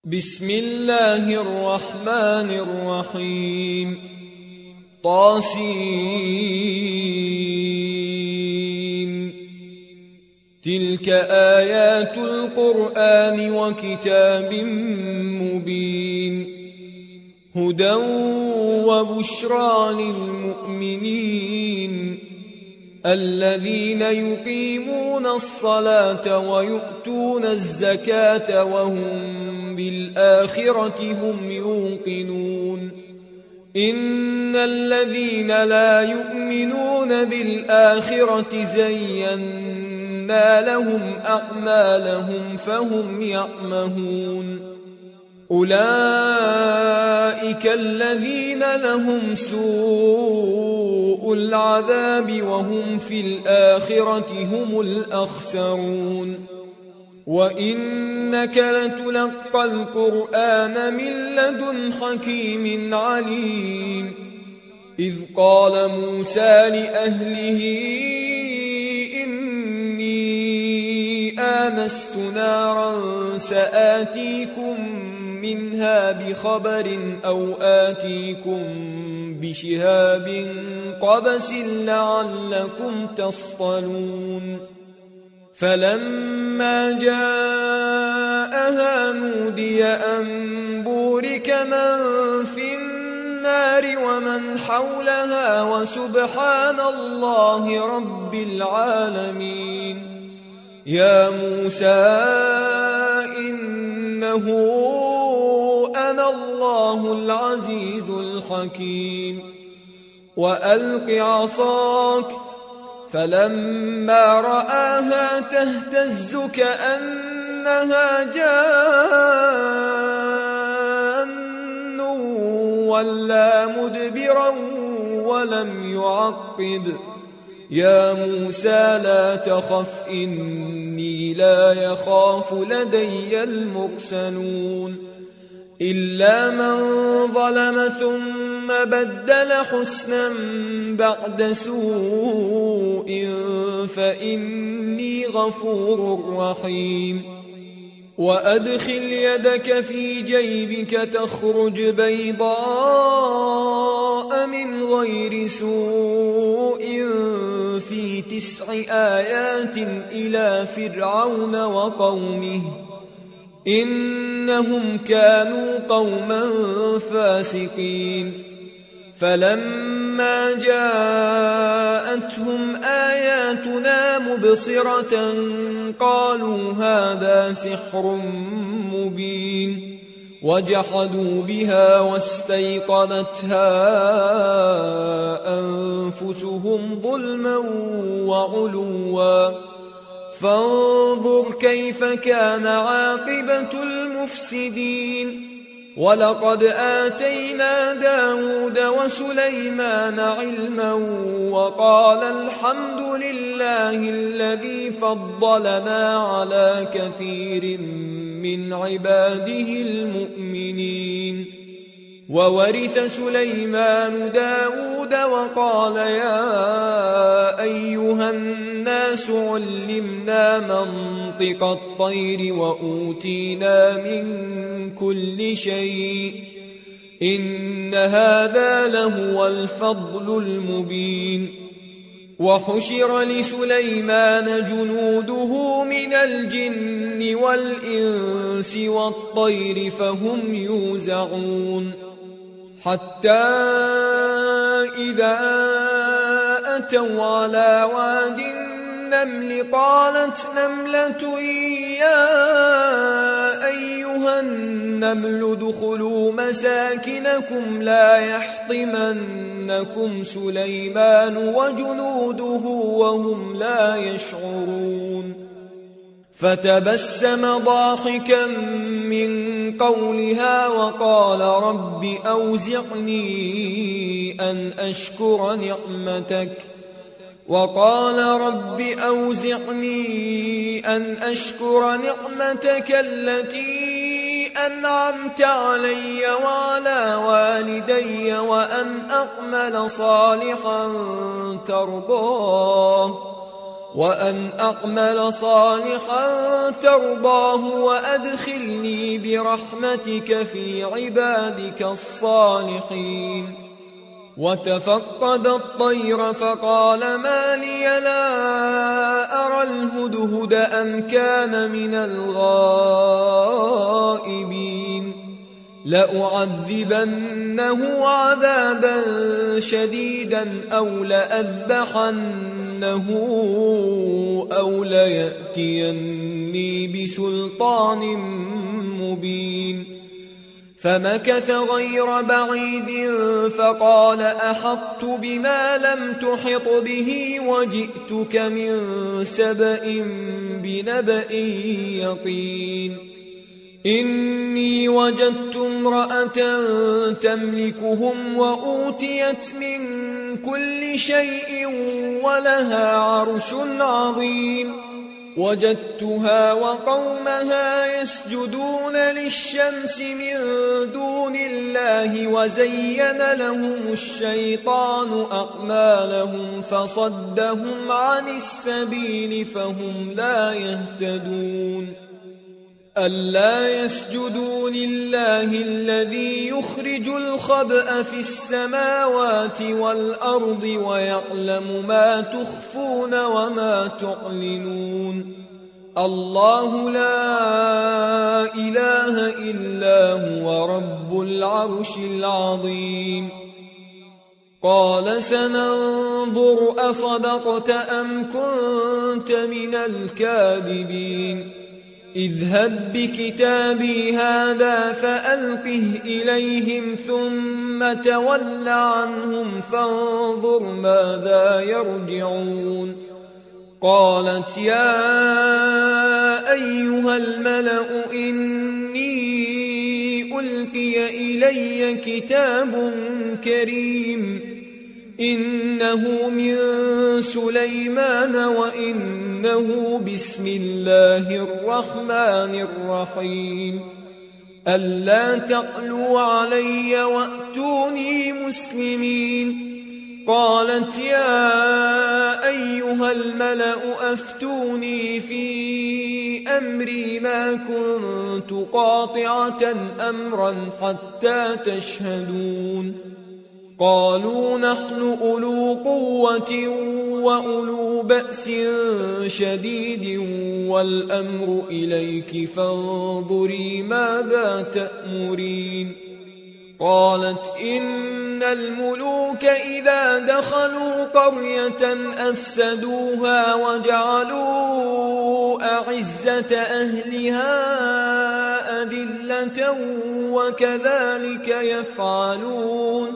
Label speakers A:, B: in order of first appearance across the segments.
A: بسم الله الرحمن الرحيم طاسين تلك آيات القرآن وكتاب مبين هدى وبشرى للمؤمنين الذين يقيمون الصلاة ويؤتون الزكاة وهم بالآخرة هم يوقنون إن الذين لا يؤمنون بالآخرة زينا لهم أعمالهم فهم يعمهون أولئك الذين لهم سوء العذاب وهم في الآخرة هم الأخسرون وإنك لتلقى القرآن من لدن حكيم عليم إذ قال موسى لأهله إني آنست نارا سآتيكم منها بخبر أو آتيكم بشهاب قبس لعلكم تصطلون فلما جاءها نودي أن بورك من في النار ومن حولها وسبحان الله رب العالمين يا موسى إنه أنا الله العزيز الحكيم وألق عصاك فلما رآها تهتز كأنها جان ولا مدبرا ولم يعقب يا موسى لا تخف إني لا يخاف لدي المرسلون إلا من ظلم ثم بدل حسنا بعد سوء فإني غفور رحيم وأدخل يدك في جيبك تخرج بيضاء من غير سوء في 9 آيات إلى فرعون وقومه إنهم كانوا قوما فاسقين فلما جاءتهم آياتنا مبصرة قالوا هذا سحر مبين وجحدوا بها واستيقنتها أنفسهم ظلما وعلوا فانظر كيف كان عاقبة المفسدين ولقد آتينا داود وسليمان علما وقال الحمد لله الذي فضلنا على كثير من عباده المؤمنين وورث سليمان داود وقال يا أيها الناس علمنا منطق الطير وأوتينا من كل شيء إن هذا لهو الفضل المبين وحشر لسليمان جنوده من الجن والإنس والطير فهم يوزعون حتى إذا أتوا على واد النمل قالت نملة يا أيها النمل ادخلوا مساكنكم لا يحطمنكم سليمان وجنوده وهم لا يشعرون فتبسم ضاحكا من قولها وقال رب أوزعني أن أشكر نعمتك التي أنعمت علي وعلى والدي وأن أعمل صالحا ترضاه وأن أعمل صالحا ترضاه وأدخلني برحمتك في عبادك الصالحين. وتفقد الطير فقال ما لي لا أرى الهدهد أم كان من الغائبين لأعذبنه عذابا شديدا أو لأذبحنه أو ليأتيني بسلطان مبين. فمكث غير بعيد فقال أحطت بما لم تحط به وجئتك من سبأ بنبأ يقين. إني وجدت امرأة تملكهم وأوتيت من كل شيء ولها عرش عظيم. وجدتها وقومها يسجدون للشمس من دون الله وزين لهم الشيطان أعمالهم فصدهم عن السبيل فهم لا يهتدون. ألا يسجدوا لله الذي يخرج الخبأ في السماوات والأرض ويعلم ما تخفون وما تعلنون. الله لا إله إلا هو رب العرش العظيم. قال سننظر أصدقت أم كنت من الكاذبين. اذهب بكتابي هذا فألقه إليهم ثم تول عنهم فانظر ماذا يرجعون. قالت يا أيها الملأ إني ألقي إلي كتاب كريم إنه من سليمان وإنه بسم الله الرحمن الرحيم. ألا تعلوا علي وأتوني مسلمين. قالت يا أيها الملأ أفتوني في أمري ما كنت قاطعة أمرا حتى تشهدون. قالوا نحن أولو قوة وأولو بأس شديد والأمر إليك فانظري ماذا تأمرين. قالت إن الملوك إذا دخلوا قرية أفسدوها وجعلوا أعزة أهلها أذلة وكذلك يفعلون.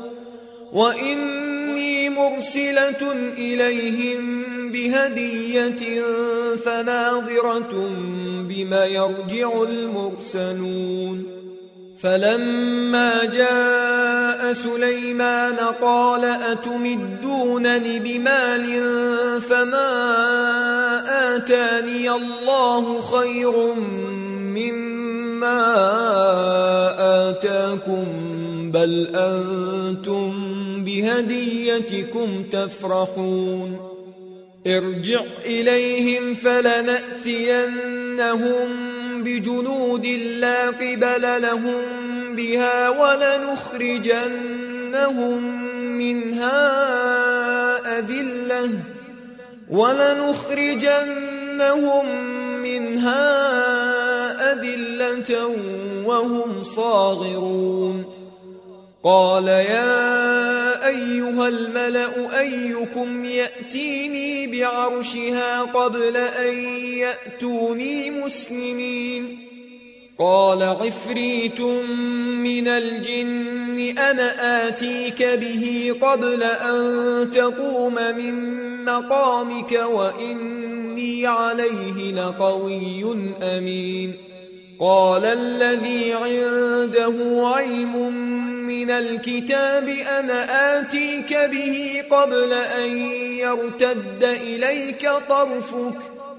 A: وإني مرسلة إليهم بهدية فناظرة بما يرجع المرسلون. فلما جاء سليمان قال أتمدونني بمال فما آتاني الله خير مما آتاكم بل أنتم بهديتكم تفرحون. ارجع إليهم فلنأتينهم بجنود لا قبل لهم بها ولنخرجنهم منها أذلة وهم صاغرون. قال يا أيها الملأ أيكم يأتيني بعرشها قبل أن يأتوني مسلمين. قال عفريت من الجن أنا آتيك به قبل أن تقوم من مقامك وإني عليه لقوي أمين. قال الذي عنده علم من الكتاب أنا آتيك به قبل أن يرتد إليك طرفك.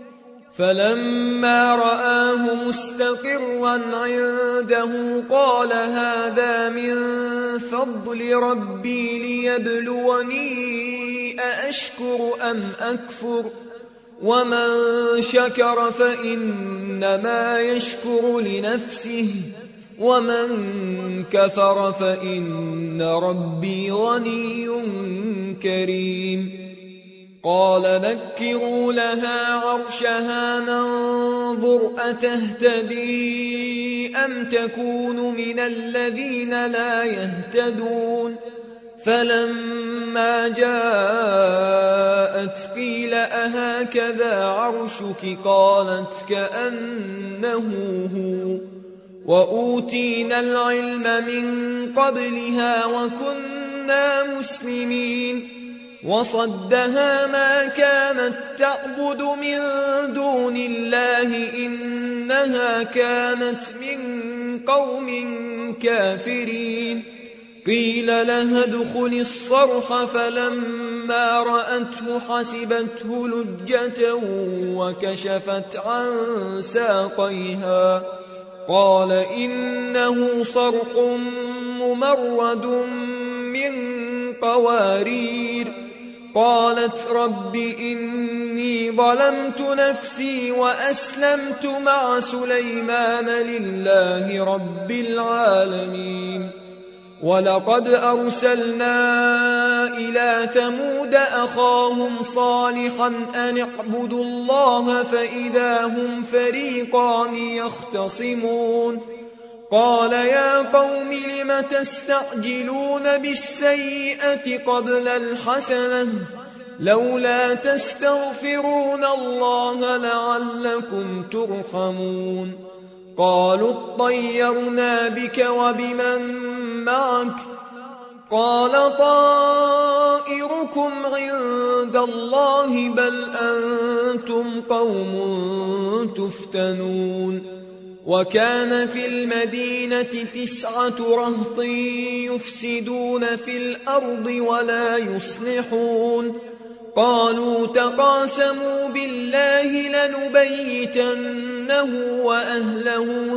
A: فلما رآه مستقرا عنده قال هذا من فضل ربي ليبلوني أأشكر أم أكفر ومن شكر فإنما يشكر لنفسه ومن كفر فإن ربي غني كريم قال نكروا لها عرشها ننظر أتهتدي أم تكون من الذين لا يهتدون فلما جاءت قيل أهكذا عرشك قالت كأنه هو وأوتينا العلم من قبلها وكنا مسلمين وصدها ما كانت تعبد من دون الله إنها كانت من قوم كافرين قيل لها ادخل الصرح فلما رأته حسبته لجة وكشفت عن ساقيها قال إنه صرح ممرد من قوارير قالت رب إني ظلمت نفسي وأسلمت مع سليمان لله رب العالمين ولقد أرسلنا إلى ثمود أخاهم صالحا أن اعبدوا الله فإذا هم فريقان يختصمون قال يا قوم لم تستعجلون بالسيئة قبل الحسنة لولا تستغفرون الله لعلكم ترحمون قالوا اطيرنا بك وبمن معك قال طائركم عند الله بل أنتم قوم تفتنون وكان في المدينة 9 رهط يفسدون في الأرض ولا يصلحون قالوا تقاسموا بالله لنبيتنه وأهله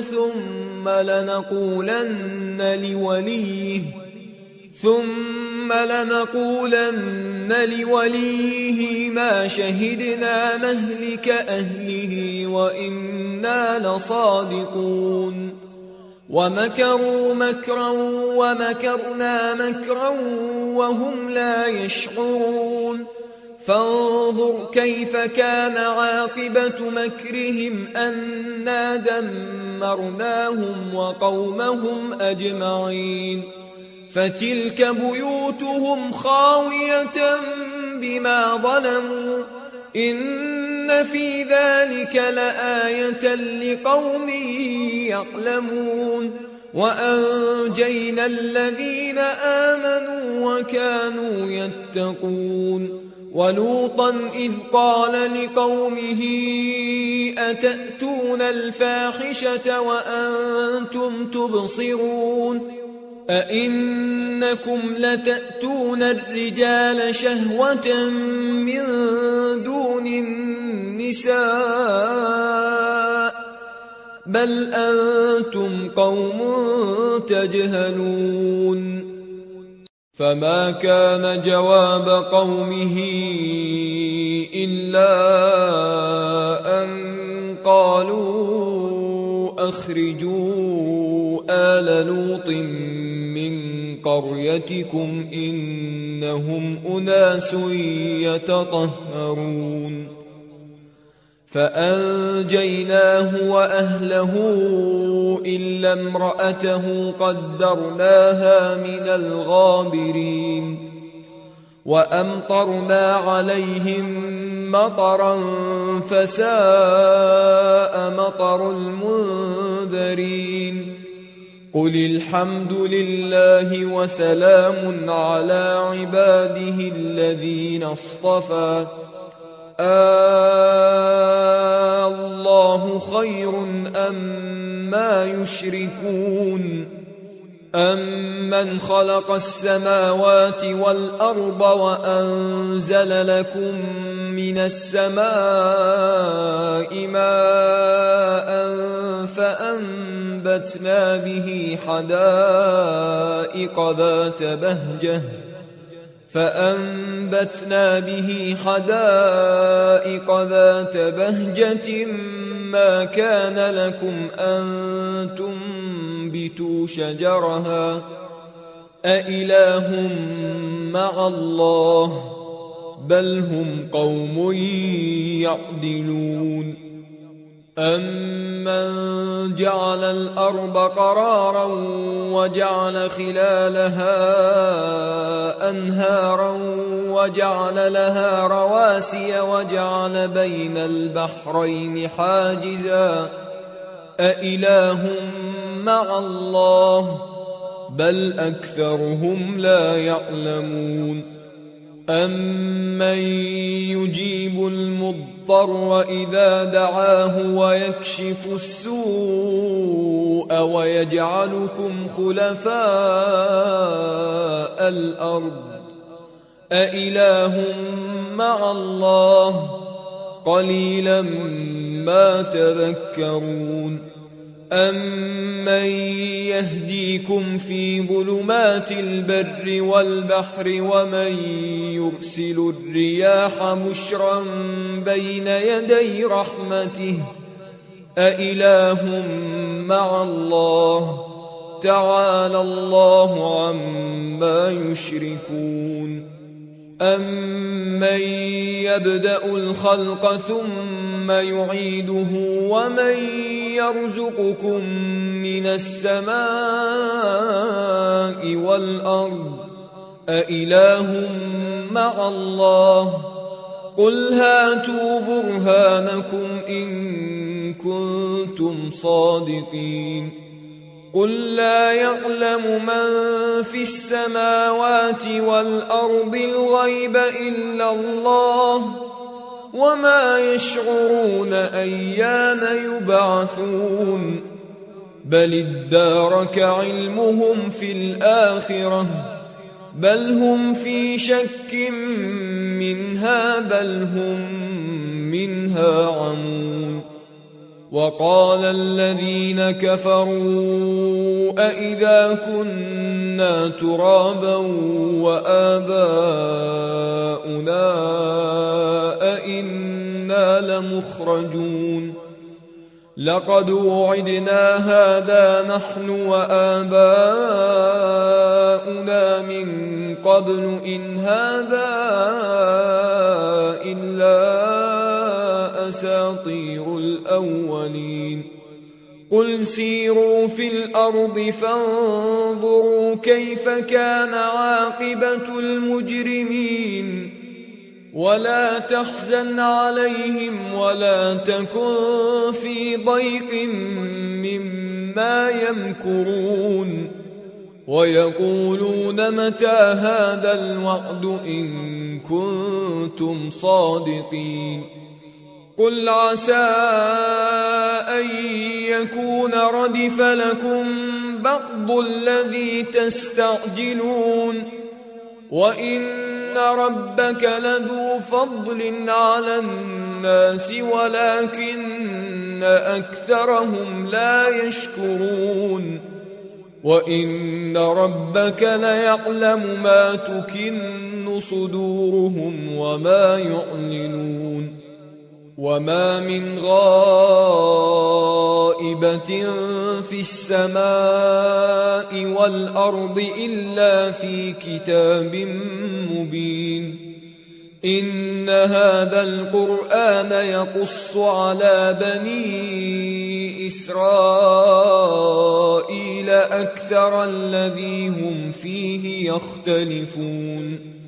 A: ثم لنقولن لوليه ما شهدنا مهلك أهله وإنا لصادقون ومكروا مكرا ومكرنا مكرا وهم لا يشعرون فانظر كيف كان عاقبة مكرهم أنا دمرناهم وقومهم أجمعين فتلك بيوتهم خاوية بما ظلموا إن في ذلك لآية لقوم يعلمون وأنجينا الذين آمنوا وكانوا يتقون ولوطا إذ قال لقومه أتأتون الفاحشة وأنتم تبصرون أئنكم لتأتون الرجال شهوة من دون النساء بل أنتم قوم تجهلون فما كان جواب قومه إلا أن قالوا أخرجوا آل لوط من قريتكم إنهم أناس يتطهرون فأنجيناه وأهله إلا امرأته قدرناها من الغابرين وأمطرنا عليهم مطرا فساء مطر المنذرين قل الحمد لله وسلام على عباده الذين اصطفى الله خير أما يشركون أمن خلق السماوات والأرض وأنزل لكم من السماء ماء فأنبتنا به حدائق ذات بهجة فأنبتنا به حدائق ذات بهجة ما كان لكم أن تنبتوا شجرها أإله مع الله بل هم قوم يعدلون أمن جعل الأرض قرارا وجعل خلالها أنهارا وجعل لها رواسي وجعل بين البحرين حاجزا أإله مع الله بل أكثرهم لا يعلمون أمن يجيب المضطر إذا دعاه ويكشف السوء ويجعلكم خلفاء الأرض أإله مع الله قليلا ما تذكرون أمن يهديكم في ظلمات البر والبحر ومن يرسل الرياح بشرا بين يدي رحمته أإله مع الله تعالى الله عما يشركون أمن يبدأ الخلق ثم يعيده ومن يرزقكم من السماء والأرض أإله مع الله قل هاتوا برهانكم إن كنتم صادقين قل لا يعلم من في السماوات والأرض الغيب إلا الله وما يشعرون أيان يبعثون بل ادارك علمهم في الآخرة بل هم في شك منها بل هم منها عمون وقال الذين كفروا أإذا كنا ترابا وآباؤنا أإنا لمخرجون لقد وعدنا هذا نحن وآباؤنا من قبل إن هذا إلا أساطير الأولين قل سيروا في الأرض فانظروا كيف كان عاقبة المجرمين ولا تحزن عليهم ولا تكن في ضيق مما يمكرون ويقولون متى هذا الوعد إن كنتم صادقين قل عسى أن يكون ردف لكم بعض الذي تستعجلون وإن ربك لذو فضل على الناس ولكن أكثرهم لا يشكرون وإن ربك ليعلم ما تكن صدورهم وما يعلنون وما من غائبة في السماء والأرض إلا في كتاب مبين إن هذا القرآن يقص على بني إسرائيل أكثر الذي هم فيه يختلفون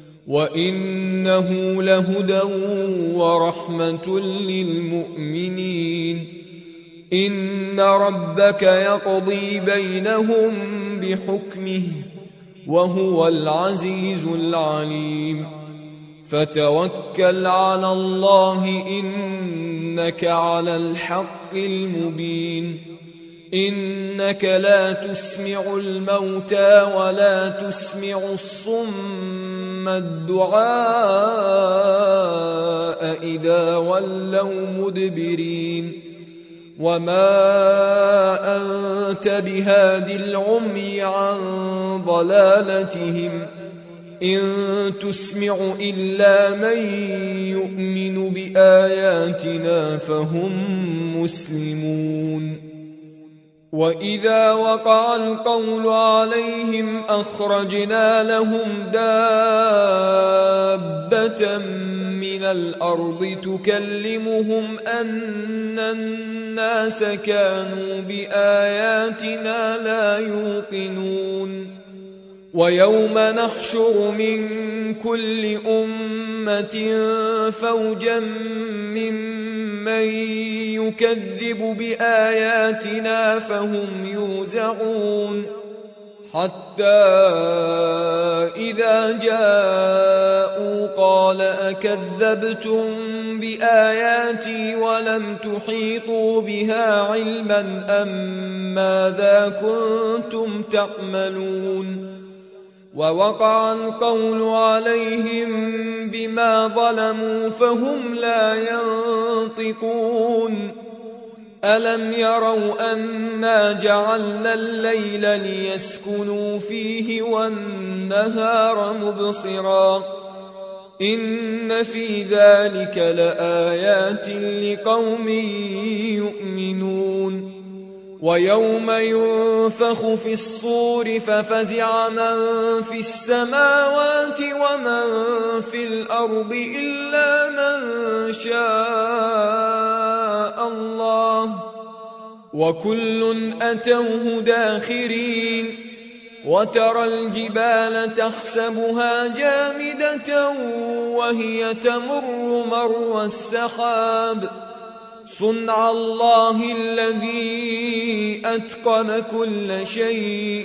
A: وإنه لهدى ورحمة للمؤمنين إن ربك يقضي بينهم بحكمه وهو العزيز العليم فتوكل على الله إنك على الحق المبين إنك لا تسمع الموتى ولا تسمع الصم الدعاء إذا ولوا مدبرين وما أنت بهاد العمي عن ضلالتهم إن تسمع إلا من يؤمن بآياتنا فهم مسلمون وإذا وقع القول عليهم أخرجنا لهم دابة من الأرض تكلمهم أن الناس كانوا بآياتنا لا يوقنون ويوم نحشر من كل أمة فوجا ممن يكذب بآياتنا فهم يوزعون حتى إذا جاءوا قال أكذبتم بآياتي ولم تحيطوا بها علما أم ماذا كنتم تعملون ووقع القول عليهم بما ظلموا فهم لا ينطقون ألم يروا أنا جعلنا الليل ليسكنوا فيه والنهار مبصرا إن في ذلك لآيات لقوم يؤمنون ويوم ينفخ في الصور ففزع من في السماوات ومن في الأرض إلا من شاء الله وكل أتوه داخرين وترى الجبال تحسبها جامدة وهي تمر مر السحاب صنع الله الذي أتقن كل شيء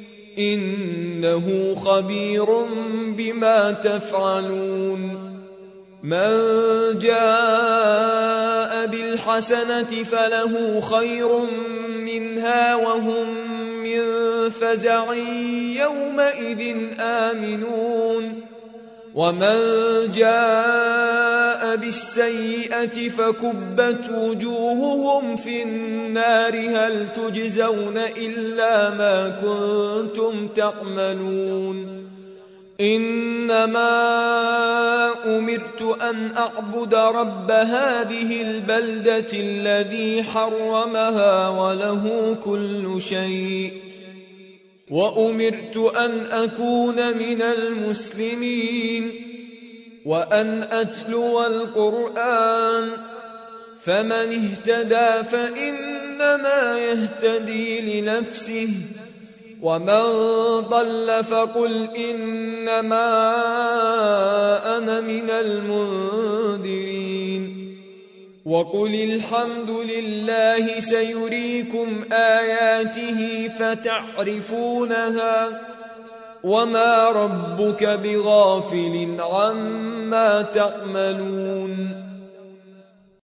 A: إنه خبير بما تفعلون من جاء بالحسنة فله خير منها وهم من فزع يومئذ آمنون ومن جاء بالسيئة فكبت وجوههم في النار هل تجزون إلا ما كنتم تعملون إنما أمرت أن أعبد رب هذه البلدة الذي حرمها وله كل شيء وأمرت أن أكون من المسلمين وأن أتلو القرآن فمن اهتدى فإنما يهتدي لنفسه ومن ضل فقل إنما أنا من المنذرين وقل الحمد لله سيريكم آياته فتعرفونها وما ربك بغافل عما تعملون